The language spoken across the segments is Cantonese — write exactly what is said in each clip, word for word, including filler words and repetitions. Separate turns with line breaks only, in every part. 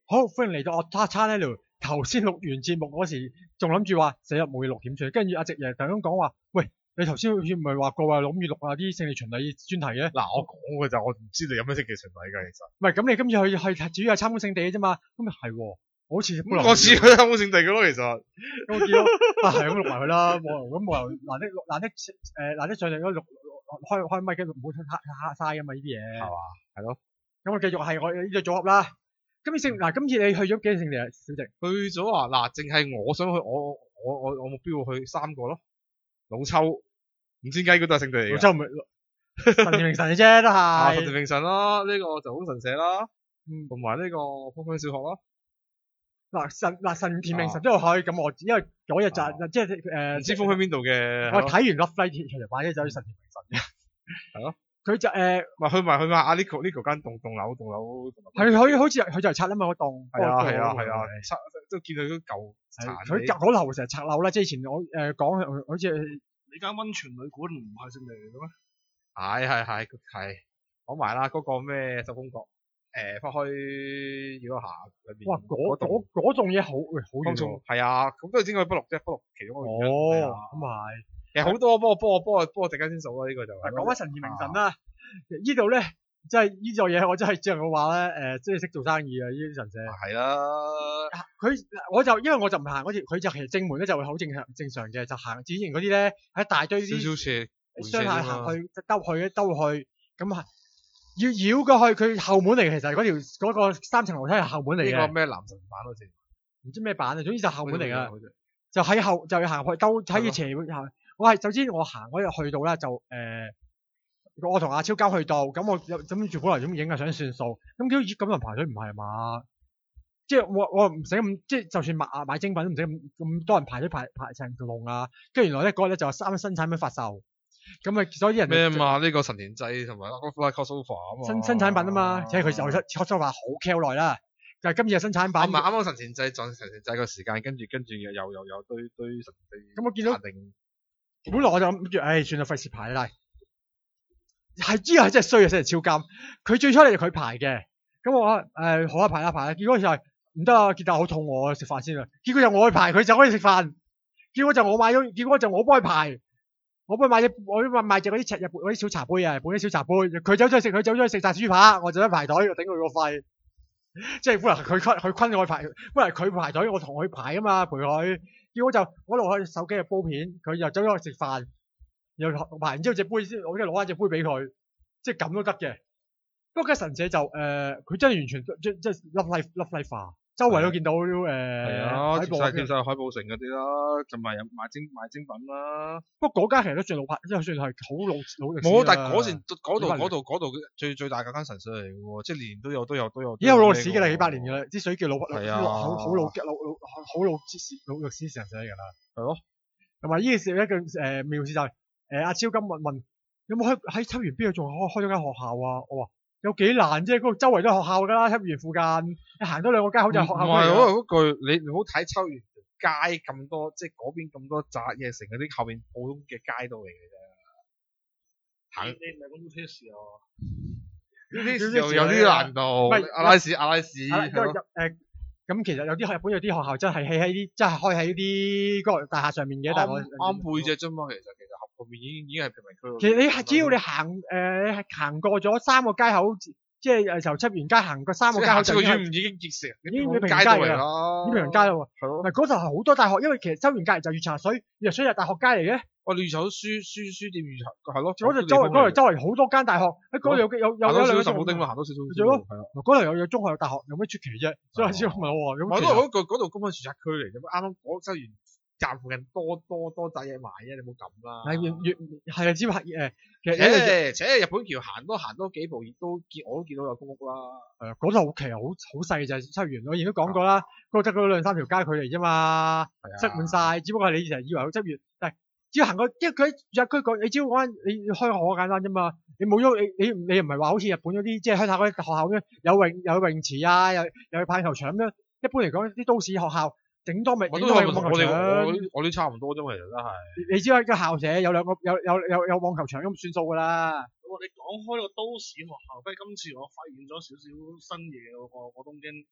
好歡迎嚟到我叉叉 L。頭先錄完節目嗰時，仲諗住話死日冇嘢錄點算，跟住阿直爺突然間講話，喂，你頭先好似唔係話過話諗住錄下啲勝利巡禮專題嘅？
嗱，我講嘅就我唔知你有咩勝利巡禮㗎，其實。
唔係，咁你今次去去主要係參觀聖地嘅啫嘛，咁咪係喎，好似
咁我似去參觀聖地嘅咯，其實。
咁我見到啊，係咁錄埋佢啦，冇咁冇由難得難得誒難得上嚟嗰錄開開咪，跟住唔好黑黑嘥㗎嘛呢啲嘢。
係嘛？係咯。
咁我繼續係我呢個組合啦。今次聖嗱，今次你去咗幾多聖地啊，小直？
去咗啊！嗱，淨係我想去，我我我我目標去三個咯。老抽、五千雞嗰都係聖地嚟嘅。
老抽唔係神田明神嘅啫，都係。
啊，神田明神啦，呢、這個就好神社啦，
嗯，
同埋呢個豐香小學啦。
嗱神嗱神田明神都有去，咁我因為嗰日就、啊、即係誒，
唔知豐香邊度嘅。
我睇完 Love Flight 其實買咗走去神田明神嘅。
係咯。
佢就誒，
咪去埋去埋阿 Nico Nico 間棟棟樓棟樓。
係佢好似佢就係拆啊嘛嗰棟。
係啊係啊係啊，拆都見到佢舊殘。
佢隔嗰頭成日拆樓啦，即係以前我誒講好似
你間溫泉旅館唔係聖地嚟嘅咩？
係係係係，講埋啦，嗰個咩十峰閣誒，北開要下裏邊。
哇！嗰嗰嗰棟嘢好好遠喎。
係啊，咁都係先去北陸啫，北陸其中一個原因。
哦，咁係。
其實好多，不過不過不過不過陣間先數啦，呢個就。
講翻神田明神啦，呢度咧即係呢座嘢，我真係只能夠話咧誒，即係識做生意啊！呢啲神社。
係啦。
佢我就因為我就唔行嗰條，佢就其實正門咧就會好正常正常嘅，就行展型嗰啲咧，喺一大堆啲
少少斜
商廈行去兜去兜去，咁啊要繞過去佢後門嚟，其實嗰條嗰個三層樓梯係後門嚟嘅。
呢個咩男神版好似？
唔知咩版啊，總之就後門嚟噶，就喺後就要行去兜喺個斜門行。我係首先我行嗰日去到咧就誒、呃，我同阿超交去到，咁我諗住本來咁影下相算數，咁叫咁人排隊唔係嘛？即係我我唔使咁，即係就算買買精品都唔使咁咁多人排隊排排成條龍啊！跟住原來咧嗰日咧就有三新產品發售，咁啊所以啲人
咩嘛？呢、這個神田祭同埋 Crossover 啊嘛，
新新產品啊嘛，且佢又出 Crossover 好 Q 耐啦，但係今日有新產品。啱
啱啱神田祭撞神田祭個時間，跟住跟住又又又有堆堆神田祭。
咁我見到。本來我就諗住，唉，算啦，費事排啦。係知係真係衰啊，真係超監。佢最初嚟就佢排嘅，咁我誒、呃、好啊排啦排啦。結果就係唔得啊，結果好肚餓啊，食飯先啦。結果就我去排，佢就可以食飯。結果就我買咗，結果就我幫佢排。我幫佢買隻，我買買隻嗰啲日本嗰啲小茶杯啊，日本啲小茶杯。佢走咗去食，佢走咗去食炸豬扒，我就喺排隊，我頂佢個肺。即係本來佢坤佢坤我排，本來佢排隊，我同佢排啊嘛，陪佢。結果就我落去手機入煲片，佢又走咗去食飯，又排完之後隻杯先，我即係攞翻隻杯俾佢，即係咁都得嘅。不過間神社就誒，佢、呃、真係完全即即係 love life love life 化，周圍都見到誒。係
啊，貼晒貼晒海報城嗰啲啦，同埋有賣精賣精品啦。
不過嗰間其實都算老牌，即係算係好老老歷史。
冇，但係嗰時嗰度嗰度嗰度最最大嗰間神社嚟嘅喎，即係年年都有都有都有。
已經好老歷史嘅啦，幾百年嘅啦，啲水叫老係
啊，
好好老老老好老老歷史神社嚟㗎啦。
係咯。
同埋呢件事一個誒妙事就係誒阿超金問問有冇喺喺秋園邊度仲開開咗間學校啊？我話有幾難啫，嗰個周圍都係學校㗎啦，秋園附近你行多兩個街好似係學校。唔係
嗰句你唔好睇秋園街咁多，即係嗰邊咁多宅嘢城嗰啲後邊普通嘅街道嚟嘅啫。
行你唔係講到車市啊？
呢啲又有啲難度。阿拉士阿拉士係咯。
誒咁其實有啲日本有啲學校真係起喺啲，真係開喺啲高樓大廈上面嘅，但係我
啱背脊啫嘛。其實其實後邊已經已經係平民區。
其實你係只要你行誒，你係行過咗三個街口，即係誒由七元街行過三個街口就已經
已經結成，
已經平民街
嚟
啦，已經平民街啦喎。
係咯。
唔係嗰度係好多大學，因為其實周園隔離就月茶水，月茶水係大學街嚟嘅。
我哋月茶書書書店月茶係咯。
嗰度周圍嗰度周圍好多間大學，喺嗰度有有有有兩個。
行多少十丁行多少少。
係咯。嗰度有有中學有大學，有咩出奇啫？所以我先問我喎。
咁其實嗰個嗰度公民住宅區嚟嘅，啱啱嗰周園站附近多多多仔嘢賣啫，你冇咁啦。
係越越係啊，只不過誒，其實
誒，且日本橋行多行多幾步，亦都見我都見到有公屋啦。
誒，嗰度其實好好細就係秋園，我以前都講過啦，嗰得嗰兩三條街距離啫嘛，塞滿晒。只不過係你成日以為好周園，但係只要行過，因為佢喺日區個，你只要講你開學好簡單啫嘛。你冇咗你你你唔係話好似日本嗰啲即係鄉下嗰啲學校咁樣有泳有泳池啊，有有棒球場咁樣。一般嚟講，啲都市學校。頂多咪，
我都係我哋我啲我啲差唔多啫嘛，其實都係。你知啦，個校舍有兩個有有有有網球場咁算數噶啦。
我你講開個都市學校，不過今次我發現咗少少新嘢喎，我東京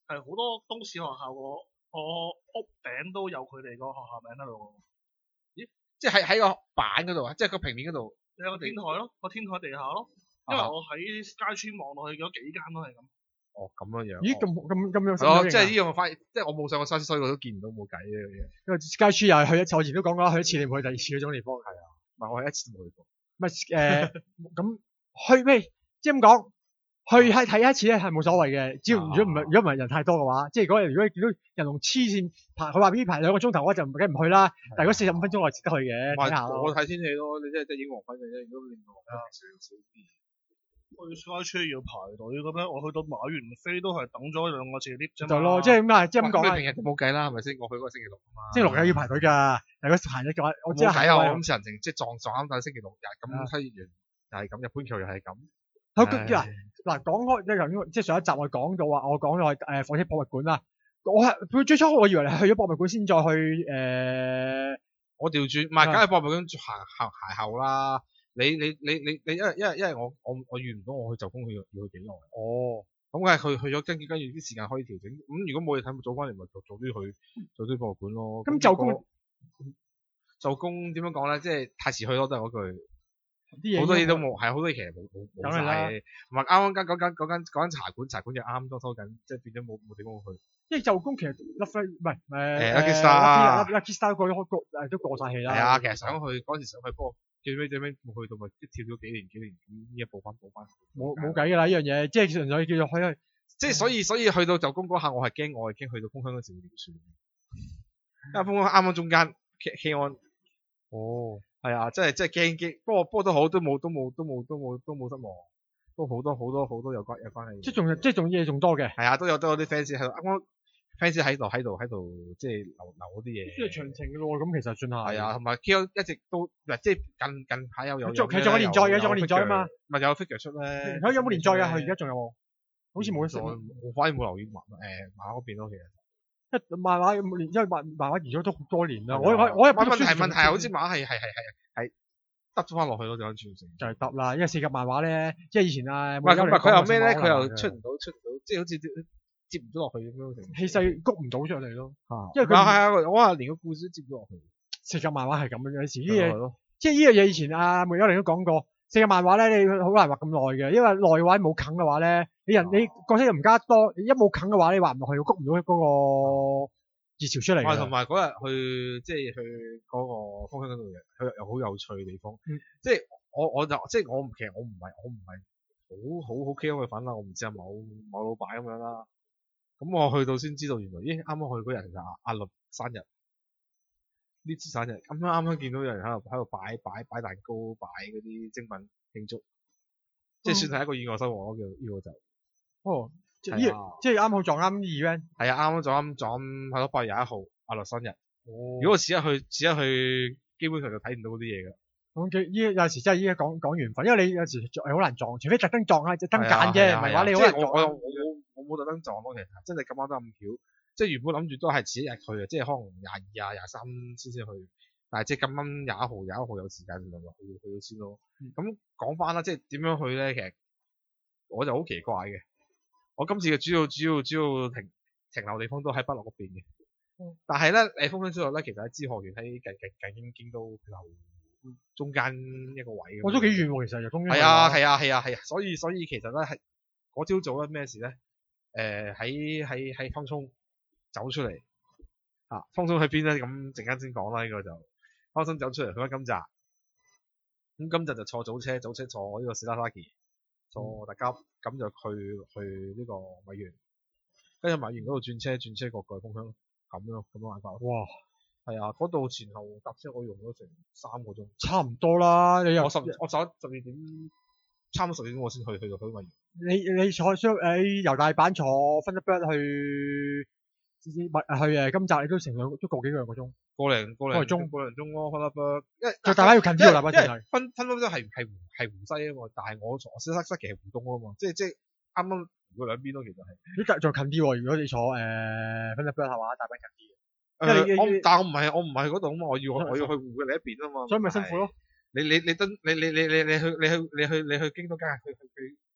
係好多都市學校個個屋頂都有佢哋個學校名喺度，
即係喺喺個板嗰度啊，即係個平面嗰度。
有個天台咯，個天台地下咯。因為我喺街村望落去嗰幾間都係咁。
哦，咁樣樣。
咦，咁咁咁樣。
係咯，即係呢樣我發現，即係我冇上過西，所以我都見唔到冇計呢樣嘢。
因為街村又係去一次，我以前都講過，去一次你唔去第二次嗰種地方。係啊，
唔係我係一次冇去過。
唔係誒，咁去咩？即係咁講。去係睇一次咧係冇所謂嘅，只要如果唔係如果唔係人太多嘅話，即係如果如果見到人龍黐線排，佢話呢排兩個鐘頭我就唔梗唔去啦。但係如果四十五分鐘我係值得去嘅，睇下咯。
我睇天氣咯，你即係即係影黃昏嘅啫。如果你唔係少少啲，
去街村要排隊咁樣，我去到買完飛都係等咗兩個字 lift 啫嘛。
就咯，即係咁啊，即係咁講啊。
平日都冇計啦，係咪先？我去嗰個星期六啊嘛。
星期六又要排隊㗎，如果排咗嘅話，我
冇計啊！我今次人情即係撞撞啱但係星期六日咁，七月完又係咁，日本橋又係咁。
好嗱嗱講開即係即係上一集我講到話，我講咗誒火車博物館啦。我係佢最初我以為你去咗博物館先再去誒、呃，
我調轉唔係，梗係博物館行行行後啦。你你你你你因為因為因為我我我預唔到我去就工去要要去幾耐。哦，咁梗係去去咗跟住跟住啲時間可以調整。咁、嗯、如果冇嘢睇，咪早翻嚟咪早早啲去早啲博物館咯。
咁就工
就工點樣講咧？即係太遲去咯，都係嗰句。
啲嘢
好多嘢都冇，係好多嘢其實冇冇冇晒嘅。唔係啱啱間嗰間嗰間嗰間茶館，茶館就啱裝修緊，即係變咗冇冇地方去。
因為就工其實 Lucky 唔係誒
Lucky Star
Lucky Star 過咗過誒都過晒氣啦。
係啊，其實想去嗰時想去，不過最尾最尾冇去到，咪即跳咗幾年幾年，咁呢一補翻補翻。
冇冇計㗎啦呢樣嘢，即係純粹叫做去。
即係所以所以去到就工嗰下，我係驚我係驚去到封箱嗰時會點算？因為封箱啱啱中間 K 安。哦。係啊，真係真係驚驚，不過不過都好，都冇都冇都冇都冇都冇失望，都好多好多好多有關有關係。
即係仲即係仲嘢仲多嘅。係
啊，都有都有啲 fans 喺度，啱啱 fans 喺度喺度喺度，即係留留嗰啲嘢。
即係長情嘅咯，咁其實算係。
係啊，同埋 K 一直都唔係即係近近排有有。
仲佢仲有連載嘅，仲有連載啊嘛。
咪有 figure 出咧。
佢有冇連載㗎？佢而家仲有冇？好似冇得食。
我反而冇留意漫誒漫畫嗰邊咯，其實。
一漫畫因為漫漫畫移咗都好多年啦。我我我入
問題問題好似漫畫係係係係係。得咗翻落去咯，就咁傳承。就係
得啦，因為四格漫畫咧，即係以前啊，
唔係唔係佢又咩咧？佢又出唔到，出唔到，即係好似接唔到落去咁樣。
氣勢谷唔到出嚟咯。
嚇！
因為佢
係啊，我話連個故事都接唔到落去。
四格漫畫係咁樣，有時呢嘢，即係呢樣嘢以前啊，梅優玲都講過，四格漫畫咧，你好難畫咁耐嘅，因為耐嘅話冇啃嘅話咧，你人你角色又唔加多，一冇啃嘅話，你畫唔落去，谷唔到嗰個熱潮出嚟。
同埋嗰日去即係去嗰個風箱嗰度嘅，佢又好有趣嘅地方。
嗯、
即係我我就即係我其實我唔係我唔係好好好 K 嘅粉啦，我唔知係某某老闆咁樣啦。咁我去到先知道原來，咦啱啱去嗰日就阿阿律生日，呢次生日咁啱啱啱見到有人喺度喺度擺擺擺蛋糕，擺嗰啲精品慶祝，即係算係一個意外收穫咯，叫呢個就。
哦。即係即係啱好撞啱 event，
係啊，啱啱撞啱撞係咯，八月廿一號阿樂生日。哦。如果我遲一去，遲一去，基本上就睇唔到嗰啲嘢㗎。咁嘅依有時真係依家講講緣分，因為你有時係好難撞，除非特登撞啊，特登揀啫，唔係話你好難撞。 我我我我冇特登撞咯，其實真係咁啱得咁巧。即係原本諗住都係遲一日去嘅，即係可能廿二啊、廿三先先去。但係即係咁啱廿一號、廿一號有時間就落去去咗先咯。咁講翻啦，即係點樣去咧？其實我就好奇怪嘅。我今次嘅主要主要主要停停留地方都喺北落嗰邊嘅，嗯、但係咧誒風箱之後咧，其實喺支河園喺近近近京京都留中間一個位。
我都幾遠喎，其實由東京。
係啊係啊係啊係啊，所以所以其實咧係嗰朝早咧咩事咧？誒喺喺喺方涌走出嚟啊！方涌喺邊咧？咁陣間先講啦，呢、這個就方涌走出嚟去咗金澤，咁金澤就坐早車，早車坐呢個史拉沙奇。坐特急，咁就去去呢個米原，跟住米原嗰度轉車，轉車過過去風箱，咁樣咁樣玩法。哇，係啊，嗰度前後搭車我用咗成三個鐘，
差唔多啦。你又
我十我十一十二點，差唔多十二點我先去去到去米原。
你你坐雙誒由大阪坐分一 b 去去誒金澤，你都成兩都個幾兩個鐘。
個零個零
鐘，
個零鐘咯，分一 b 因為
就大阪要近啲喎，大阪真係。
分分分都係係係湖西啊嘛，但係我我小塞塞其實湖東啊嘛，即係即係啱啱湖兩邊咯，其實係。呢就
再近啲喎，如果你坐誒分一 b 係嘛，大阪近啲。
誒，我但係我唔係我唔係嗰度啊嘛，我要我要去湖嘅另一邊啊嘛。
所以咪辛苦咯。
你你你登你你你你你去你去你去你去京都間去去去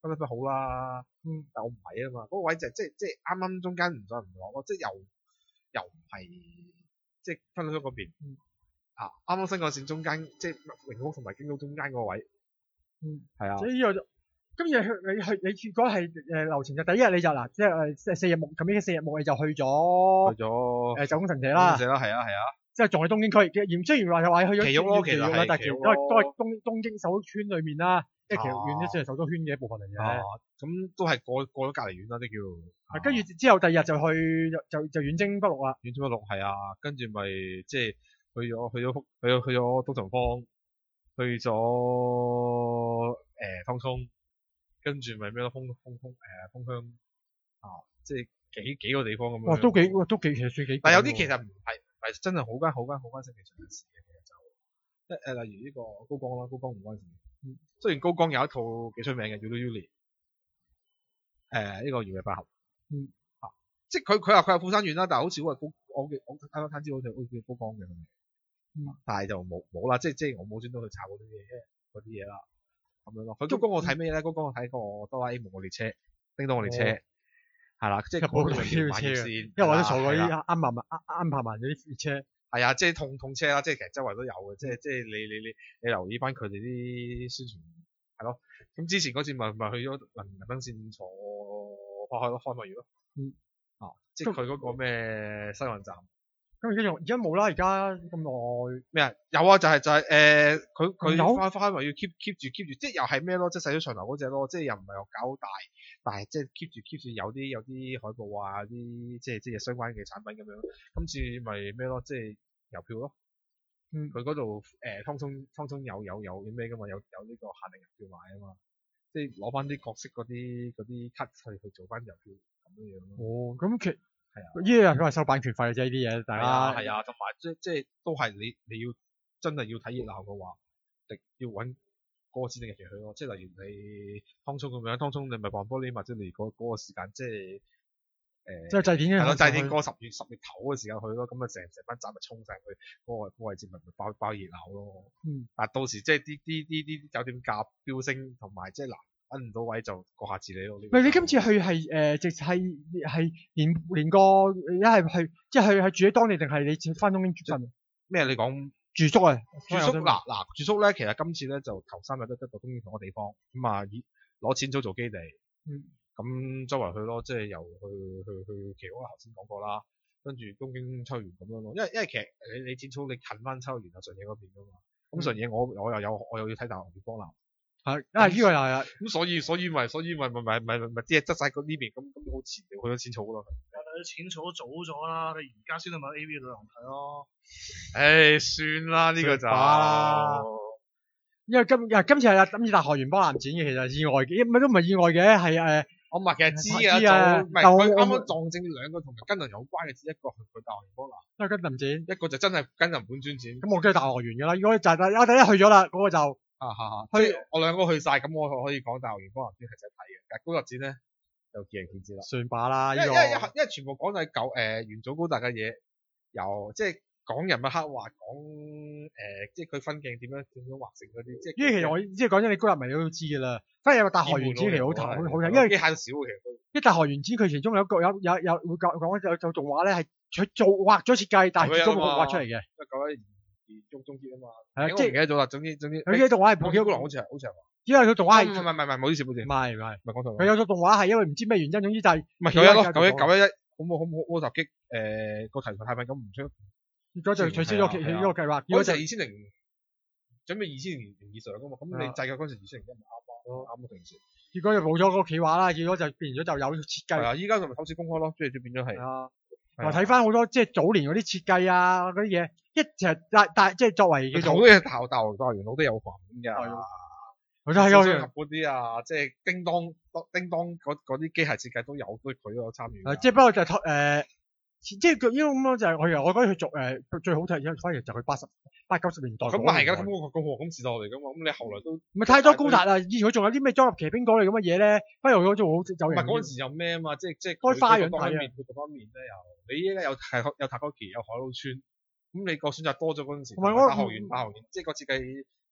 分得分好啦。
嗯，
但我唔係啊嘛，嗰、個位就係即係即係啱啱中間唔再唔落咯，即係又又唔係即係分得分嗰邊。
嗯
啊，啱啱新幹線中間，即係榮福同埋京都中間嗰個位。
嗯，
係啊。
所以呢個就今日去你去你如果係誒流程就第一日你就嗱，即係誒四日木咁樣四日木你就去咗
去咗
誒九宮神社啦，
神社啦，係啊係啊。
即係仲係東京區嘅，而雖然話又話去咗
埼玉咯，其實係
但係其實都係都係東東京首都圈裏面啦，即係其實縣都算係首都圈嘅一部分嚟嘅。
咁都係過過咗隔離縣啦，啲叫。
跟住之後第二日就去就就遠征北陸啦。
遠征北陸係啊，跟住咪即係去咗去咗去咗去咗東城坊，去咗誒湯涌，跟住咪咩咯，豐豐豐誒豐鄉啊，即係幾幾個地方咁樣。
哇，都幾都幾其實算幾。
但有啲其實唔係。係真係好間好間好間星期上嘅事嘅，其實就即係誒，例如呢個高崗啦，高崗唔關事。嗯。雖然高崗有一套幾出名嘅叫做 Uli， 誒呢個搖曳百合。嗯。啊，即係佢佢話佢係富山縣啦，但係好似好係高，我嘅我睇翻睇資料好似好似高崗嘅。嗯。但係就冇冇啦，即係即係我冇專登去查嗰啲嘢嗰啲嘢啦，咁樣咯。佢高崗我睇咩咧？高崗我睇個哆啦 A 夢嘅列車，叮當嘅列車。係啦，即係嗰個叫慢線，
因為我都坐過啲啱慢慢啱啱排慢嗰啲列車。係
啊，即係通通車啦，即係其實周圍都有嘅，即係即係你你你你留意翻佢哋啲宣傳係咯。咁之前嗰次咪咪去咗能能登線坐開開開咪月咯。嗯。啊，即係佢嗰個咩西環站。
咁而家仲而家冇啦，而家咁耐
咩啊？有啊，就係、是、就係、是、誒，佢佢翻翻咪要 keep keep 住 keep 住，即係又係咩咯？即係細咗長頭嗰隻咯，即係又唔係又搞好大，但係即係 keep 住 keep 住有啲有啲海報啊，啲即係即係相關嘅產品咁樣。今次咪咩咯？即係郵票咯。嗯。佢嗰度誒，湯涌湯涌有有有啲咩噶嘛？有有呢個限定郵票買啊嘛。即係攞翻啲角色嗰啲嗰啲卡去去做翻郵票咁樣樣咯。
哦，咁其
係啊，
呢啲佢係收版權費嘅啫，呢啲嘢，大家
係啊，同埋即即係都係你你要真係要睇熱鬧嘅話，要揾嗰個指定日期去咯。即係例如你湯涌咁樣，湯涌你咪放玻璃，或者你嗰嗰個時間即係誒，
即係祭典嘅，
係咯，祭典過十月十月頭嘅時間去咯，咁啊成成班仔咪衝晒去嗰個嗰個位置咪包包熱鬧咯。嗯，但到時即係啲啲啲啲酒店價飆升，同埋即係嗱。揾唔到位就過下自己咯。
喂，你今次去係誒，直係係連連個一係去，即係係住喺當地定係你翻東京住瞓？
咩？你講
住宿啊？
住宿嗱嗱住宿咧，其實今次咧就頭三日都得到東京同個地方，咁啊以攞錢租做基地，嗯，咁周圍去咯，即係由去去去奇屋頭先講過啦，跟住東京秋葉原咁樣咯。因為因為其實你你剪草你近翻秋葉原啊上野嗰邊噶嘛，咁上野我我又有我又要睇大學月光南。
係啊，呢個又係啊，
咁所以所以咪所以咪咪咪咪咪即係執晒嗰呢邊，咁咁好前去咗淺草咯。
但係淺草早咗啦，你而家先去買 A V 旅行睇咯。
唉，算啦，呢個就
啦。因為今啊今次係啊今次大學原邦南展嘅，其實意外嘅，唔係都唔係意外嘅，係誒。
我唔係其實知啊，唔係佢啱啱撞正兩個同跟人有關嘅，只一個係佢大學原邦南，
都係跟林展，
一個就真係跟人本專展。
咁我梗係大學原㗎啦，如果就係我第一去咗啦，嗰個就。
啊哈哈，去我兩個去晒，咁我可以講大學原邦南展係值得睇嘅，但係高達展咧就見仁見智啦。
算罷啦，
因為因為因為全部講係舊誒元祖高達嘅嘢，由即係講人物刻畫，講誒即係佢分鏡點樣點樣畫成嗰啲，即係。因為其實我即係講真，你高達迷你都知㗎啦。反而有個大學原展其實好睇，好睇，因為機械都少嘅其實都。因為大學原展佢其中有一個有有有會講講有做動畫咧係佢做畫咗設計，但係最終冇畫出嚟嘅。 中中結啊嘛，
係啊，即係唔記得
咗啦。總之總之，
佢嘅動畫係《破曉高郎》，好似係好似係。因為佢動畫係唔係唔係唔係，唔好意思，唔好意思。唔係唔係唔係講錯。佢有個動畫係因為唔知咩原因，總之就係
唔係九一咯，九一九一一，好冇好冇好襲擊誒個題材太敏感唔出。結果就取消咗呢個計劃。如果就係二千零，準備二千年以上噶嘛，咁你制嘅嗰陣時二千零一咪啱咯，啱嘅平時。結果就冇咗個企畫啦，結果就變咗就有設計。係啊，依家就咪開始公開咯，即係就變咗係。啊。同埋睇翻好多即係早年嗰啲設計啊嗰啲嘢，一其實但但即係作為叫做好多嘢大學大學大學元老都有份㗎，好多係嗰啲啊，即係叮當叮當嗰嗰啲機械設計都有，都佢都有參與。即係不過就誒、呃，即係佢呢個咁咯，就係我我覺得佢做誒最好睇，反而就佢八十八九十年代。咁啊係㗎，咁我咁我咁時代嚟㗎嘛，咁你後來都唔係太多高達啦，以前佢仲有啲咩裝入騎兵嗰類咁嘅嘢咧，不如我做好就唔係嗰陣時有咩啊嘛，即係即係開花樣睇啊，佢方面咧又。你依家有係有塔高奇有海島村，咁你個選擇多咗嗰陣時，同埋大學園大學園，即係個設計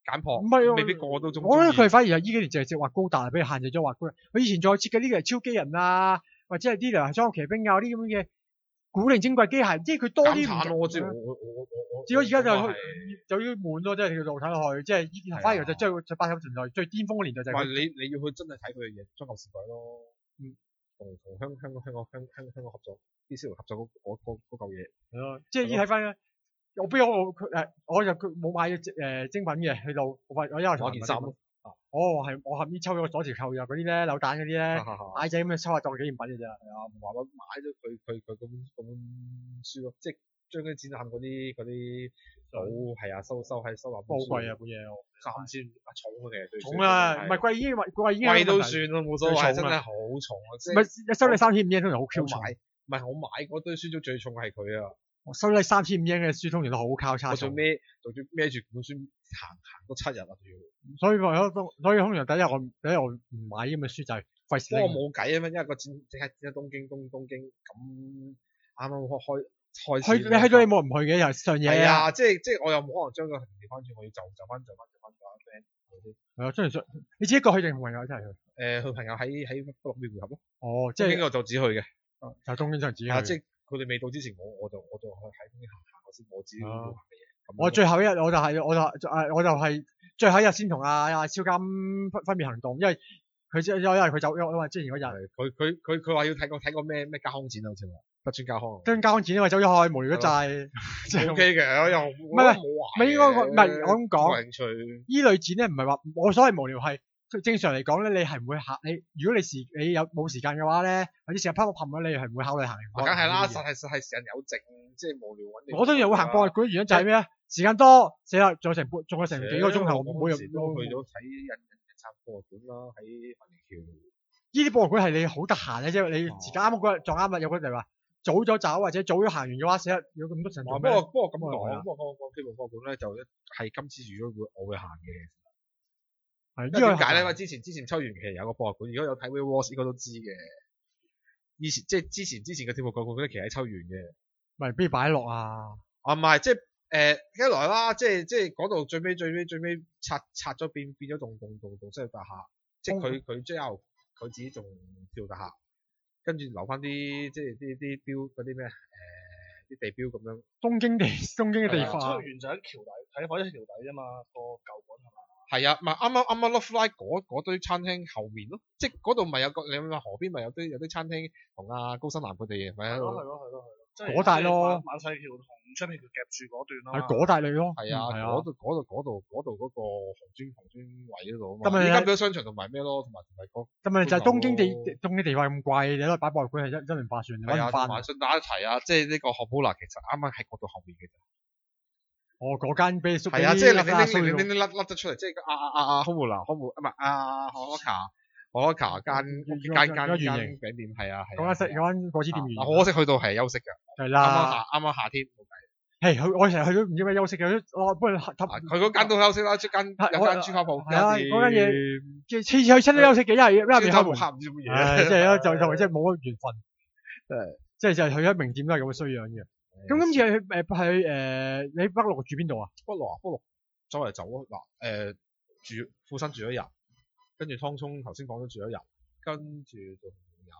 簡樸，
唔係
未必個個都中。
我覺得佢反而係呢幾年淨係畫高達，俾佢限制咗畫高達。佢以前再設計啲嘅超機人啊，或者係啲嚟裝甲騎兵啊啲咁嘅古靈精怪機械，即係佢多啲唔同。
我知我我我我
只可而家就
係
就要悶咯，即係條路睇落去，即係以前反而就將就八十年代最巔峰嘅年代就係。
唔係你你要去真係睇佢嘅嘢，裝甲時代咯。嗯，同同香香港香港香香香港合作 D C 合作嗰嗰嗰嗰嚿嘢。係咯，
即係依睇翻咧。我邊我佢誒，我就佢冇買誒精品嘅，去到我我因為
攞件衫咯。
哦，係我後面抽咗個左條扣入嗰啲咧，扭蛋嗰啲咧，矮仔咁樣抽下當紀念品嘅啫。係啊，
唔話我買咗佢佢佢咁咁書咯，即係將啲展覽嗰啲嗰啲佬係啊收收喺收納。
好貴啊本嘢，
三千啊重嘅其實最
重啊，唔係貴已經貴已經
貴都算咯，冇所謂，真係好重啊！
唔係收你三千五英通常好 Q 重，
唔係我買嗰堆書都最重係佢啊！
我收你三千五英嘅書通常都好交叉。
我仲孭仲要孭住本書行行多七日啊！仲要。所以
所以通常第一日我第一日我唔買呢咁嘅書就係費事。
不過冇計啊嘛，因為個展即係即係東京東東京咁啱啱開開開始。
去你去到你冇唔去嘅又上嘢。
係啊，即係即係我又冇可能將個行程調翻轉，我要就就翻就翻就翻就翻 friend 係咪先？
係啊，真係你自己一個去定同朋友一齊去？
誒，佢朋友喺喺北陸匯合咯。哦，
即係
邊個就只去嘅？
就東京就只去。
啊，即係佢哋未到之前，我我就我就去喺東京行行我先，我知要行嘅嘢。
我最後一日我就係我就誒我就係最後一日先同阿阿超監分分別行動，因為佢即係因為佢走，因為之前嗰日
佢佢佢佢話要睇個睇個咩咩交空展好似話北川交空。
跟交空展因為走咗去無聊得滯。
O K 嘅，我又
唔係唔係應該唔係我咁講。
冇興趣。
依類展咧唔係話我所謂無聊係。正常嚟講咧，你係唔會考你。如果你時你有冇時間嘅話咧，或者成日拋個噴咧，你係唔會考慮行。
梗係啦，實係實係成日有剩，即係無聊揾。
我當然會行博物館，原因就係咩啊？時間多，死啦，仲有成半，仲有成幾個鐘頭，每日
都去咗睇印印刷博物館啦，喺粉嶺橋。
呢啲博物館係你好得閒嘅啫，你時間啱嗰日撞啱啦，有嗰陣話早咗走或者早咗行完嘅話，死啦，有咁多成。
不過不過咁講，不過個個基本博物館咧就係今次如果會我會行嘅。因為點解咧？因為之前之前秋元其實有個博物館，如果有睇 Wheel Wars 應該都知嘅。以前即係之前之前嘅跳舞博物館其實喺秋元嘅，
咪不如擺落啊？
啊唔係，即係誒一來啦，即係即係嗰度最尾最尾最尾拆拆咗變變咗棟棟棟棟商業大廈，即係佢佢 J R 佢自己仲跳大廈，跟住留翻啲即係啲啲標嗰啲咩誒啲地標咁樣。
東京地東京嘅地方。
秋元就喺橋底，睇翻一條底啫嘛，個舊館係嘛？
係啊，唔係啱啱啱啱 Love Light 嗰嗰堆餐廳後面咯，即係嗰度咪有個你話河邊咪有堆有堆餐廳同阿高新南佢哋咪喺度。
係咯係咯係咯係咯，
嗰大咯。
馬細橋同出面條夾住嗰段咯。
係嗰大類咯。
係啊，嗰度嗰度嗰度嗰度嗰個紅磚紅磚位嗰度啊嘛。
咁咪
而家變咗商場同埋咩咯，同埋同埋個。
咁咪就係東京地東京地塊咁貴，你攞嚟擺博物館係一一年八算，
係啊，同埋順帶一提啊，即係呢個漢堡拿其實啱啱喺嗰度後面嘅啫。
哦，嗰間俾你縮。
係啊，即係你你你你甩甩得出嚟，即係阿阿阿阿康姆拿康姆唔係阿可卡可卡間間間間餅店係啊係。
嗰間食嗰間果汁店員。
可惜去到係休息㗎。
係啦。
啱啱夏啱啱夏天冇計。
係佢我成日去都唔知咩休息嘅，我不過
佢嗰間都休息啦，即間有間豬扒鋪。
係啊，嗰間嘢次次去親都休息嘅，因為因為未開門。
唔知乜嘢。
即係就就即係冇乜緣分。即係就係去咗名店都係咁嘅衰樣嘅。咁今次係誒係誒你北陸住邊度啊？
北陸啊，北陸周圍走咯嗱誒住富山住咗一日，跟住湯涌頭先講咗住咗一日，跟住仲有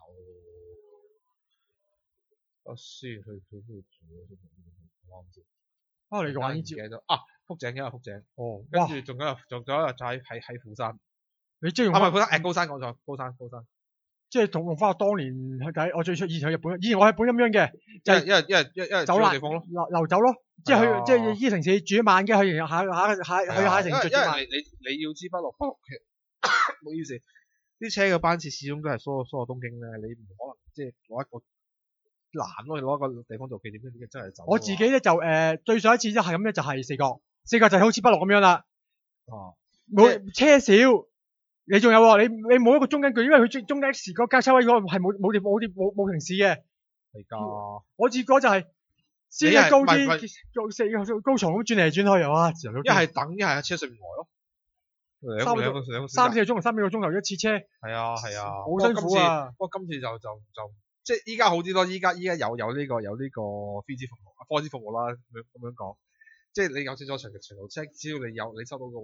我先去去去住我唔知
啊你玩呢
招啊福井嘅福井
哦，
跟住仲有仲有一日就喺喺喺富山，
你即係用
啊唔係富山誒高山講錯高山高山。
即係同用翻我當年去睇，我最初以前去日本，以前我喺日本咁樣嘅，就係
因為因為因為因為
走啦
地方咯，
流流走咯，即係去即係呢啲城市住一晚嘅，去完下下下去下城市住一晚。
因為你你你要知北陸北陸其實唔好意思，啲車嘅班次始終都係疏疏過東京咧，你唔可能即係攞一個難咯，你攞一個地方做紀念品真係走。
我自己咧就誒最上一次就係咁咧，就係四國，四國就係好似北陸咁樣啦。哦，冇車少。你仲有你你冇一個中間距，因為佢中中間 X 個交叉位嗰個係冇冇冇冇冇冇停市嘅。
係㗎。我
試過就係先係高啲，高四高層咁轉嚟轉去又啊，一
係等一係喺車上面呆咯。
三兩個兩三四個鐘頭，三幾個鐘頭一次車。
係啊係啊，
好辛苦啊。
不過今次就就就即係依家好啲咯，依家依家有有呢個有呢個 three G 服務，four G 服務啦咁樣咁樣講。即係你有清楚長長途車，只要你有你收到嘅話。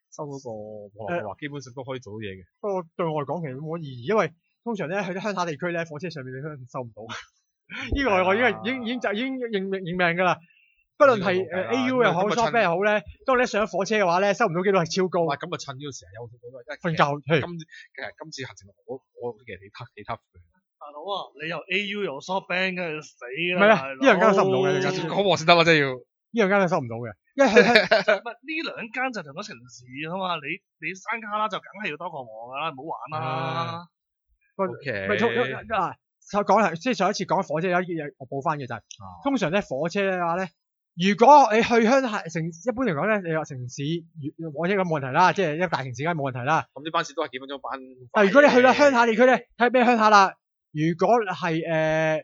收到個網絡話，基本上都可以做到嘢嘅。
不過對我嚟講其實冇乜意義，因為通常咧去啲鄉下地區咧，火車上面你都收唔到。呢個我已經已經已經就已經認認命㗎啦。不論係誒 A U 又好 software 又好咧，當你一上咗火車嘅話咧，收唔到機率係超高。
咁啊趁呢個時候休息到啦，因為
瞓覺。
今其實今次行程我我其實幾 tough 幾 tough 嘅。
大佬啊，你由 A U 由 softbank 梗係死啦。
唔係啊，呢兩間都收唔到嘅，
講我先得啦，真係要。
呢兩間都收唔到嘅，因為
唔係呢兩間就同個城市啊嘛，你你山卡拉就梗係要多過我㗎啦，唔好玩啦。
O K。
咪嗱，就講係即係上一次講火車有啲嘢我補翻嘅就係，通常咧火車嘅話咧，如果你去鄉下城，一般嚟講咧，你話城市火車咁冇問題啦，即係一大城市梗係冇問題啦。
咁啲班次都係幾分鐘班。
但係如果你去到鄉下地區咧，睇咩鄉下啦？如果係誒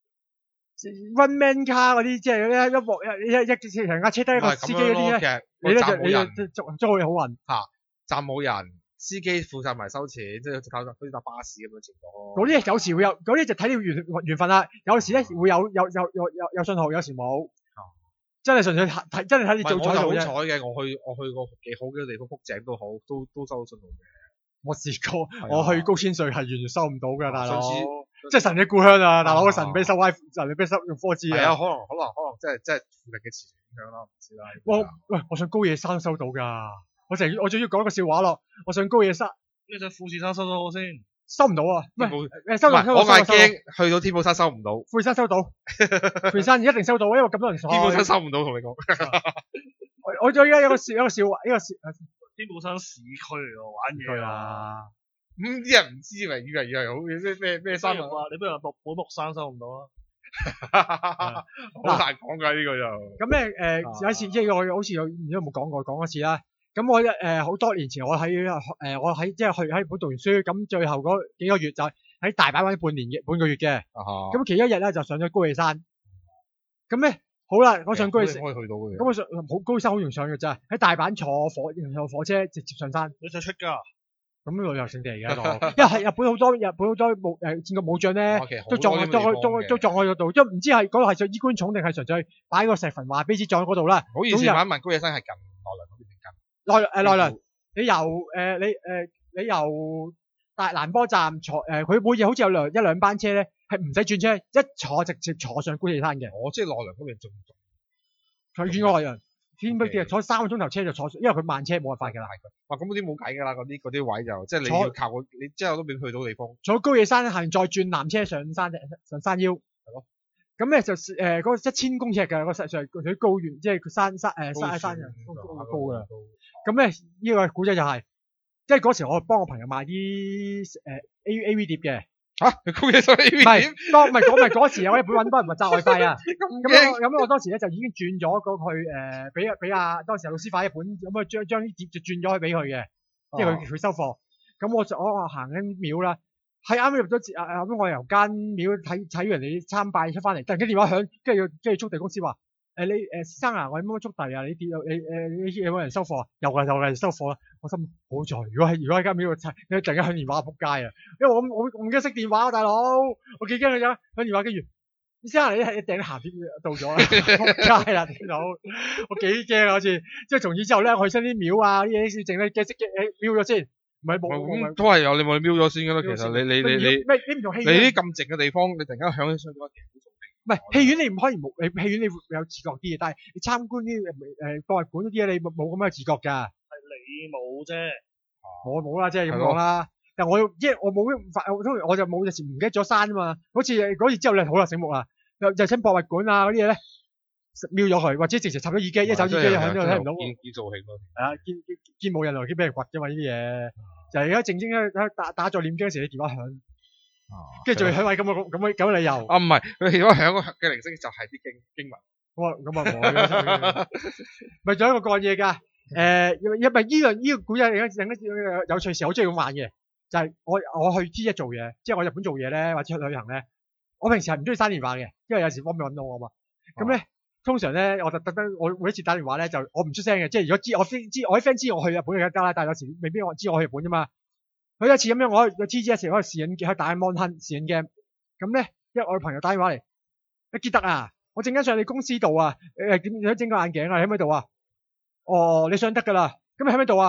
one man car 嗰啲，即係一一部一一一成架車得一個司機嗰啲咧，你咧就你就捉捉佢好運
嚇，站冇人，司機負責埋收錢，即係好似搭巴士咁樣情況。
嗰啲有時會有，嗰啲就睇你緣緣分啦。有時咧會有有有有有有信號，有時冇。真係純粹睇，真係睇你做彩做啫。
好彩嘅，我去我去過幾好嘅地方，福井都好，都都收到信號嘅。
我試過，我去高千穗係完全收唔到㗎，大佬。
上次
即係神嘅故鄉啊，大佬，神俾收 WiFi，神俾收用 four G 啊。
係啊，可能可能可能即係即係附近嘅磁場影響啦，唔知啦。
我喂，我上高野山收到㗎，我成我仲要講一個笑話咯。我上高野山，
呢隻富士山收到我先。
收唔到啊！唔係誒，收到。
我係驚去到天寶山收唔到。
富士山收到，富士山一定收到，因為咁多人上。
天寶山收唔到，同你講。
我我仲有一個笑一個笑話，一個笑。
天寶山市區嚟喎，玩嘢
啊！
咁啲人唔知咪以為以為好咩咩咩山啊？
你不如話獨本木山收唔到啦。
好難講㗎呢個就。
咁咧誒有一次即係我好似有唔知有冇講過講一次啦。咁我誒好多年前我喺誒我喺即係去喺日本讀完書，咁最後嗰幾個月就喺大阪玩半年嘅半個月嘅。咁其中一日咧就上咗高野山。咁咧好啦，我上高野山可以去到嘅。咁我上好高野山好容易上嘅咋，喺大阪坐火坐火車直接上山。
你就出㗎？
咁旅遊勝地嚟嘅度，因為係日本好多日本好多武誒戰國武將咧，都撞喺撞撞都撞喺嗰度，即係唔知係嗰度係做衣冠冢定係純粹擺個石墳話俾子撞喺嗰度啦。
好意思問一問，高野山係近奈良嗰邊定近？
奈誒奈良，你由誒你誒你由大難波站坐誒，佢每日好似有兩一兩班車咧，係唔使轉車，一坐直接坐上高野山嘅。
我即係奈良嗰邊仲
仲，佢遠過奈良。天北嘅坐三個鐘頭車就坐，因為佢慢車冇辦法㗎啦。
哇，咁嗰啲冇計㗎啦，嗰啲嗰啲位就即係你要靠你之後都未去到地方。坐
高野山行再轉纜車上山上山腰。係咯。咁咧就誒嗰個一千公尺嘅嗰個上佢高原，即係佢山山誒山山人高高㗎。咁咧呢個古仔就係，即係嗰時我幫我朋友買啲誒 A A V 碟嘅。
嚇！佢高野山 A V 碟？
唔係，當唔係嗰唔係嗰時啊！我日本揾多人咪揸外快啊！咁咁咁我當時咧就已經轉咗嗰去誒，俾俾阿當時老師傅日本咁啊，將將啲碟就轉咗去俾佢嘅，即係佢佢收貨。咁我就我我行緊廟啦，係啱啱入咗節啊！咁我由間廟睇睇完你參拜出翻嚟，突然間電話響，跟住跟住速遞公司話誒你誒先生啊，我乜乜速遞啊？你碟你誒你有冇人收貨啊？有啊有啊，收貨啦！我心好在，如果喺如果喺間廟度睇，你突然間響電話仆街啊！因為我我我唔記得熄電話啊，大佬，我幾驚佢咋響電話，跟住先生你係訂啲鹹碟到咗啦，仆街啦，大佬，我幾驚啊！好似即係從此之後咧，我去親啲廟啊啲嘢，淨係記熄嘅誒瞄咗先，唔係冇
都係有你冇瞄咗先噶啦。其實你你你你
咩你唔同戲院，
你啲咁靜嘅地方，你突然間響起上咗一好重地。
唔係戲院你唔可以冇，你戲院你會有自覺啲嘅，但係你參觀啲誒博物館嗰啲嘢，你冇冇咁嘅自覺㗎。
係你冇啫，
我冇啦，即係咁講啦。但我即係我冇發，通常我就冇有時唔記得咗刪啊嘛。好似嗰次之後你好啦醒目啦，又又請博物館啊嗰啲嘢咧，瞄咗佢，或者直接插咗耳機，一走耳機響咗聽唔到。
見見做戲咯。
係啊，見見見冇人來，見俾人掘啫嘛呢啲嘢。就係而家正正喺打打坐念經嗰時，你電話響。跟住仲要響位咁嘅咁嘅咁嘅理由。啊唔係，
佢電話響嘅鈴聲就係啲經經文。
哇，咁啊冇。咪仲有一個幹嘢㗎。誒，因為呢樣呢個古仔另一另一有趣事，好中意咁玩嘅，就係我我去 T 一做嘢，即係我日本做嘢咧，或者去旅行咧，我平時係唔中意刪電話嘅，因為有時方便揾到我嘛。咁咧，通常咧，我就特登我每一次打電話咧，就我唔出聲嘅，即係如果知我知我啲 friend 知我去日本嘅梗啦，但係有時未必我知我去日本啫嘛。佢有一次咁樣，我我 T 一時我試緊喺打 mon 哼試緊 game，咁咧，因為我朋友打電話嚟，阿傑德啊，我陣間上你公司度啊，誒點點整個眼鏡啊，你喺唔喺度啊？哦，你上得噶啦，咁你喺邊度啊？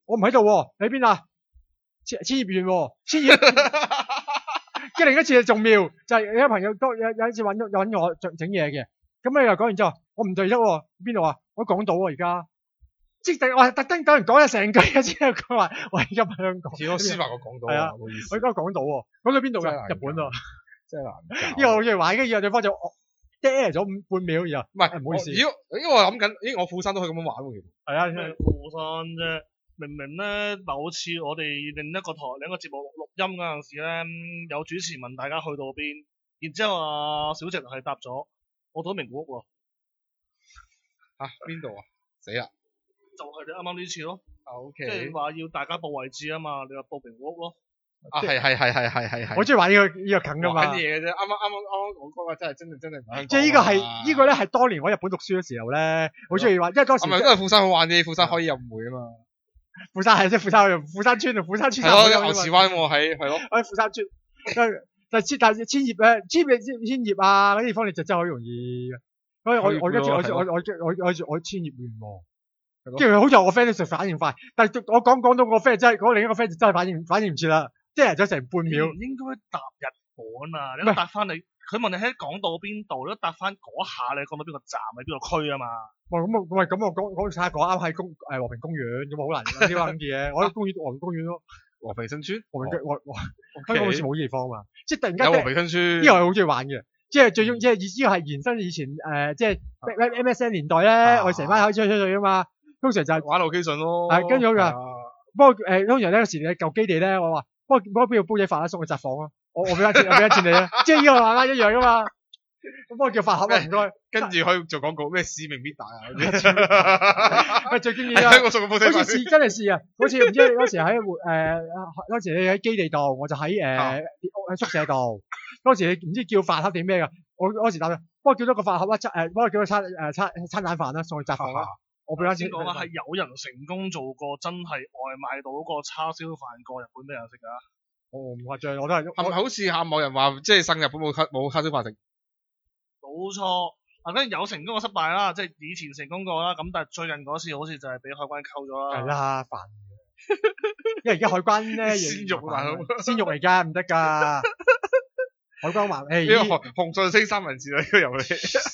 我唔喺度喎，你喺邊啊？千千葉縣喎，千葉。跟住另一次仲妙，就係、是、有朋友都有有一次揾揾我整整嘢嘅，咁你又講完之後，我唔對得喎，邊度啊？我講到喎而家，即係我係特登等人講咗成句之後，佢話我而家喺香港。
似我司法我講到
係啊，
冇意思。
我而家講到喎，講到邊度㗎？日本啊，
真係難搞。
呢個好似玩，跟住有對方就 dead 咗五半秒，然後
唔係
唔好意思。
咦？因為我諗緊，咦？我富山都可以咁樣玩喎，其實。
係啊，
咩富山啫？明明咧，某次我哋另一個台另一個節目錄音嗰陣時咧，有主持問大家去到邊，然之後啊小直係答咗，我到名古屋喎。
嚇邊度啊？死啦！
就係你啱啱呢次咯。
O K。
即係話要大家報位置啊嘛，你話報名古屋咯。
啊係係係係係係係。
我中意玩呢個呢個梗㗎嘛。
玩嘢嘅啫，啱啱啱啱啱啱講嗰個真係真係真係唔係。
即係呢個係呢個咧係當年我喺日本讀書嘅時候咧，好中意玩，因為當時
係咪都係富山好玩啲？富山可以入會啊嘛。
富山係即係富山，富山村啊，富山村。
係咯，牛池灣喎，喺係咯。
喺富山村，但係千但係千葉咧，千葉千千葉啊嗰啲地方你就真係好容易。所以我我而家我我我我我我千葉縣喎。跟住好似我 friend 都食反應快，但係我講講到個 friend 真係，嗰另一個 friend 就真係反應反應唔切啦，即係咗成半秒。
唔應該答日本啊，你都答翻你，佢問你喺港島邊度，你都答翻嗰下你講到邊個站喺邊個區啊嘛。
喂，咁我喂咁我講講晒講啱喺公誒和平公園，咁好難啲啦咁嘅嘢。我喺公園和平公園咯，
和平新村。
和平和和香港好似冇呢地方嘛，即係突然間。
有和平新村。
呢個係好中意玩嘅，即係最終即係意思係延伸以前誒即係 M S N 年代咧，我成班可以吹吹水啊嘛。通常就係
玩路基順咯，
係跟住佢話，不過誒通常咧有時你舊基地咧，我話，不過不過邊度煲嘢飯啦，送去雜房咯，我我俾一錢，我俾一錢你啊，即係呢個玩法一樣噶嘛，咁幫我叫飯盒啊，唔該，
跟住可以做廣告，咩使命必達啊，
喂最經典啊，
我送個煲仔飯，
好似試真係試啊，好似唔知嗰時喺誒嗰時你喺基地度，我就喺誒喺宿舍度，嗰時你唔知叫飯盒定咩噶，我嗰時答佢，幫我叫咗個飯盒啊，誒幫我叫咗餐誒餐餐蛋飯啦，送去雜房啦。我俾啱先
講啊，係有人成功做過真係外賣到個叉燒飯過日本俾人食㗎。
哦，唔誇張，我都係。
係咪好似下某人話，即係生日本冇叉冇叉燒飯食？
冇錯，啊，跟住有成功過失敗啦，即係以前成功過啦，咁但係最近嗰次好似就係俾海關扣咗啦。
係啦，煩嘅。因為而家海關咧，
鮮肉大佬，
鮮肉嚟㗎，唔得㗎。海關話：誒，
呢個紅紅信星三文治啊，呢個遊戲。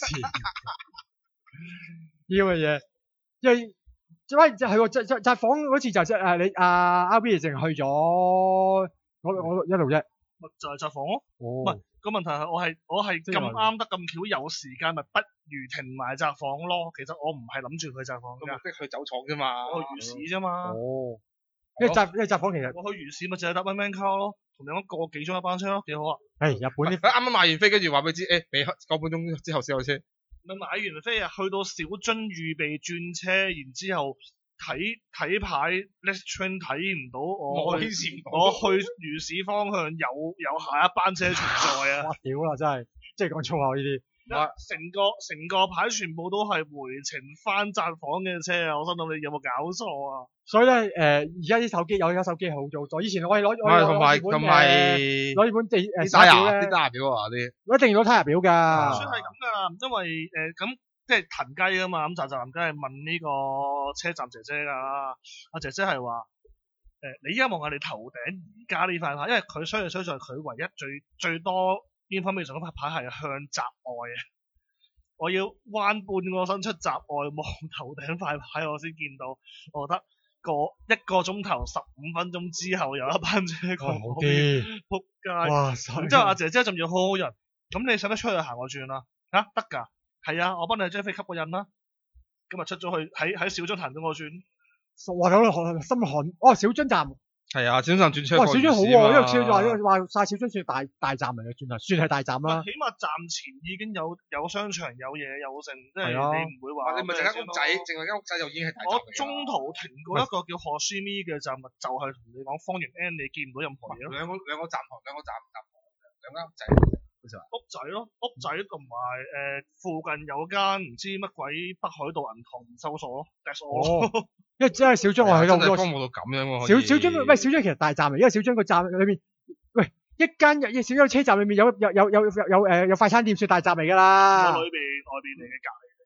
呢咁嘅嘢。因為喂就係喎，就就就房嗰次就即係你阿阿 B 淨去咗我我一路啫，
咪就係雜房咯。
唔
係個問題係我係我係咁啱得咁巧有時間，咪不如停埋雜房咯。其實我唔係諗住去雜房㗎，
即係去走廠啫嘛，
我去魚市啫嘛。
哦，因為雜因為雜房其實
我去魚市咪就係搭 one man car 咯，同你講個幾鐘一班車咯，幾好啊。
誒日本啲
啱啱買完飛，跟住話俾你知，誒未個半鐘之後先有車。
咪買完飛啊，去到小樽預備轉車，然之後睇睇牌 next train 睇唔到，我去我去魚市方向有有下一班車存在啊！
哇屌啦真係，即係講粗口呢啲。
成個成個牌全部都係回程翻札幌嘅車啊！我心諗你有冇搞錯啊？
所以咧誒，而家啲手機有而家手機好做咗，以前我係攞我係
同埋同埋
攞呢本地誒
打牙啲打牙表啊啲，
我一定要攞打牙表㗎。
算係咁㗎，因為誒咁、呃、即係騰雞啊嘛，咁扎扎林梗係問呢個車站姐姐㗎，阿姐姐係話誒你而家望下你頭頂而家呢塊牌，因為佢衰就衰在佢唯一最最多。邊方面上嗰塊牌係向閘外嘅，我要彎半個身出閘外望頭頂塊牌，我先見到。我覺得個一個鐘頭十五分鐘之後有一班車過，
好啲，
仆街。
哇！
然之後阿姐姐仲要好好人，咁你使乜出去行個轉啊？嚇得㗎，係啊，我幫你張飛吸個印啦。今日出咗去喺喺小樽行咗個轉，
哇！有啲心寒。哦，小樽站。
係啊，小樽站轉車。
哇，小樽好喎，因為小話話晒小樽算大大站嚟嘅，算係算係大站啦。
起碼站前已經有有商場有嘢有剩，即係你唔會話。
你咪淨係間屋仔，淨係間屋仔就已經係大站。
我中途停過一個叫何書咪嘅站，咪就係同你講方圓 N，你見唔到任何嘢咯。兩個兩個站旁，兩個站站旁，兩間屋仔。屋仔咯，屋仔同埋誒附近有間唔知乜鬼北海道銀行研究所咯，that's all。因為真係小樽我去咗好多次，冇到咁樣喎。小小樽喂，小樽其實大站嚟，因為小樽個站裏面，喂一間小樽車站裏面有有有有有有誒有快餐店算大站嚟㗎啦。我裏邊外邊嚟嘅隔離嚟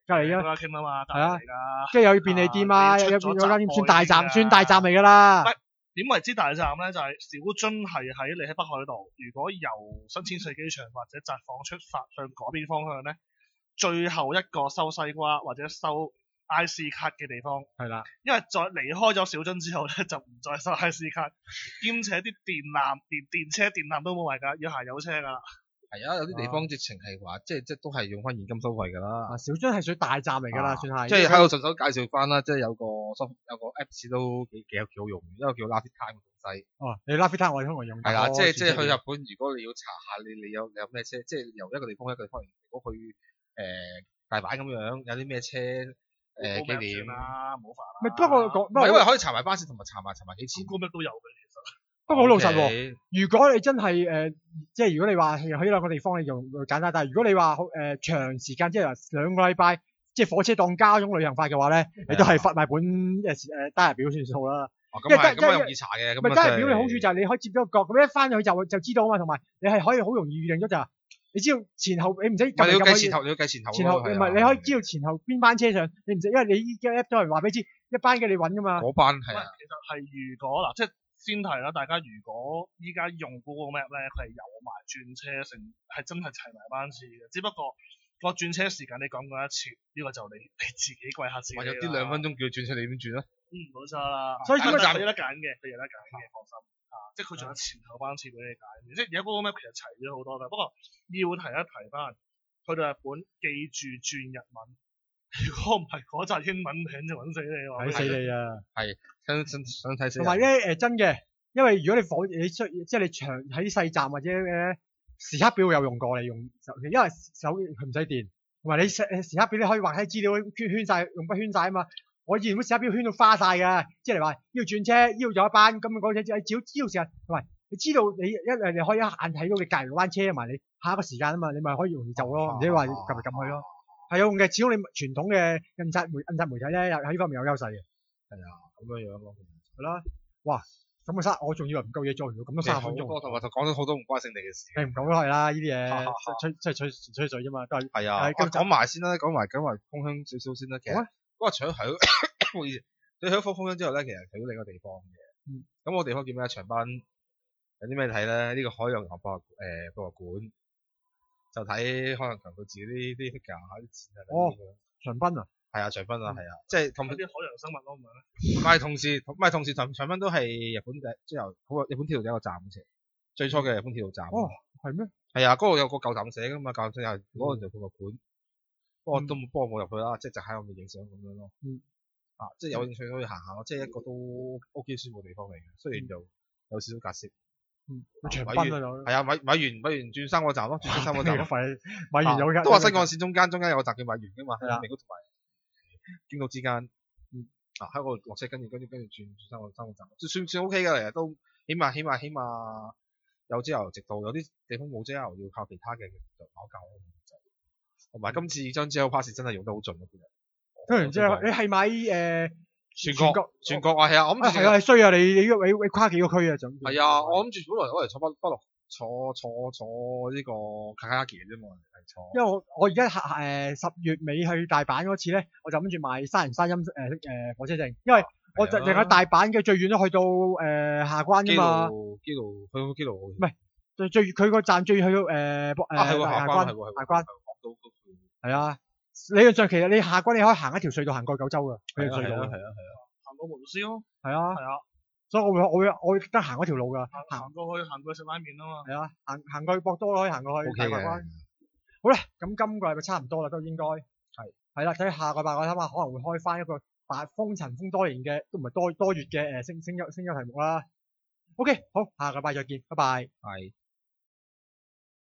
隔離啊，
啦傾啊嘛，
係啊
嚟㗎。
跟住有便利店啊，
啊
有有有
你出咗閘
間算大站，
內
算大站嚟㗎啦。
喂點為之大站咧？就係、小樽係喺你喺北海道，如果由新千歲機場或者札幌出發向嗰邊方向咧，最後一個收西瓜或者收 I C 卡嘅地方，
係啦，
因為再離開咗小樽之後咧，就唔再收 I C 卡，兼且啲電纜、電電車、電纜都冇埋㗎，要行有車㗎啦。
係啊，有啲地方直情係話，即係即係都係用翻現金收費㗎啦。
啊，小樽係屬於大站嚟㗎啦，
啊
算係。
即係喺度順手介紹翻啦，即係有個 soft 有個 Apps 都幾幾有幾好用，一個叫 Laffy Time 嘅東西。
哦，你 Laffy Time 我哋香港用。
係啦，即係即係去日
入。
本，如果你要查下你你有你有咩車，即係由一個地方一個地方，如果去誒大阪咁樣，有啲咩車誒紀念
啦，冇煩啦。
唔係，不過講不過
唔係因為可以查埋巴士同埋查埋查埋幾錢。
高咩都有嘅其實。
不過好老實喎。
OK
如果你真係誒、呃，即係如果你話係去兩個地方，你用簡單。但係如果你話好誒長時間，即係話兩個禮拜，即係火車當家嗰種旅行法嘅話咧，你都係發埋本誒誒單日表算數啦。
哦，咁係咁係容易查嘅。咁
唔係單日表嘅好處就係你可以接咗個角，咁一翻去就就知道啊嘛。同埋你係可以好容易預定咗就係，你知道前後你唔使
唔係你要計
撳嚟撳去
前後，你要計前後咯。
前後唔係你可以知道前後邊班車上，你唔使因為你依家 app 都係話俾你知一班嘅你揾噶嘛。
嗰班係
喂
啊，
其實係如果嗱，即係先提啦，大家如果依家用 Google Map 咧，佢係有埋轉車成，係真係齊埋班次嘅。只不過個轉車時間你講過一次，呢、個就你你自己貴下自己啦。
有啲兩分鐘叫佢轉出嚟點轉啊？
嗯，冇錯啦。
所以應該
但係佢有得揀嘅，佢有得揀嘅，放心。啊，即係佢仲有前後班次俾你揀嘅。即係而家 Google Map 其實齊咗好多㗎。不過要提一提翻，去到日本記住轉日文。如果唔係嗰扎英文名就揾死你喎。
睇死你啊！
係想想想睇死人。
同埋咧誒真嘅，因為如果你火你出即係你長喺細站或者誒時刻表有用過，你用手機，因為手機佢唔使電，同埋你時誒時刻表你可以畫喺資料圈圈曬，用筆圈曬啊嘛。我以前嗰時刻表圈到花曬㗎，即係嚟話要轉車，要咗一班咁嗰隻，只要知道時間，同埋你知道你一誒你可以一眼睇到你隔離嗰班車，同埋你下一個時間啊嘛，你咪可以容易就咯，唔使話撳嚟撳去咯。係有用嘅，始終你傳統嘅印刷媒印刷媒體咧，喺呢方面有優勢嘅。
係啊，咁樣樣咯。
係啦，哇！咁我三，我仲以為唔夠嘢做，原來咁多三十分鐘。
我同埋就講咗好多唔關性地嘅事。
你唔講都係啦，呢啲嘢吹即係吹吹水啫嘛，都係。
係啊，
係
講埋先啦，講埋講埋風香少少先啦。其實嗰個除咗響，唔好意思，除咗響風香之後咧，其實去咗另一個地方嘅。
嗯。咁
個地方叫咩？長濱有啲咩睇咧？呢個海洋博物誒博物館。就睇可能強佢自己啲啲 figure 啲字啊。
哦，長濱啊，
係啊，長濱啊，係啊，即係同
啲海洋生物咯，唔係咩？
唔係同時，唔係同時長長濱都係日本嘅，即係由好日本鐵路第一個站嘅，最初嘅日本鐵路站。
哦，係咩？
係啊，嗰度有個舊站寫噶嘛，舊站寫又嗰個就博物館，不過都冇幫我入去啦，即係就喺我面影相咁樣咯。
嗯。
啊，即係有興趣可以行下咯，即係一個都 OK 舒服嘅地方嚟嘅，雖然就有少少隔涉。
嗯，長濱啊就
係啊，米米原米原轉三個站咯，轉咗三個站咯。
費米原有
都話新幹線中間中間有個站叫米原噶嘛，
係啊，
名古屋同埋京都之間。嗯。啊，喺嗰度落車，跟住跟住跟住轉轉三個三個站，算算 OK 㗎，其實都起碼起碼起碼有 J R 直到，有啲地方冇 J R 要靠其他嘅就考教咯。同埋今次張 J R Pass 真係用得好盡咯，其實。當然 J R，你係買誒？全國全國啊，係啊，我諗住
係啊，係衰啊！你你你你跨幾個區啊？就
係啊，我諗住本來攞嚟坐北北落坐坐坐呢個卡卡奇嘅啫嘛，係坐。
因為我我而家誒十月尾去大阪嗰次咧，我就諗住買山形山陰誒誒火車證，因為我就淨係大阪嘅最遠都去到誒下關啫嘛。
基路去到基路
唔係最最佢個站最去到誒誒下關下關。係啊。理論上其實你下關你可以行一條隧道行過九州㗎，嗰條隧道。係啊係啊係啊。行過門司咯。係啊。係啊。所以我會我會我會得行嗰條路㗎。行過去行過去食拉麵啊嘛。係啊，行行過去博多可以行過去。O K 嘅。好啦，咁今個禮拜差唔多啦，都應該係係啦。睇下個禮拜我諗下可能會開翻一個八風塵封多年嘅都唔係多多月嘅誒聲聲優聲優題目啦。O K，好，下個禮拜再見，拜拜。
係。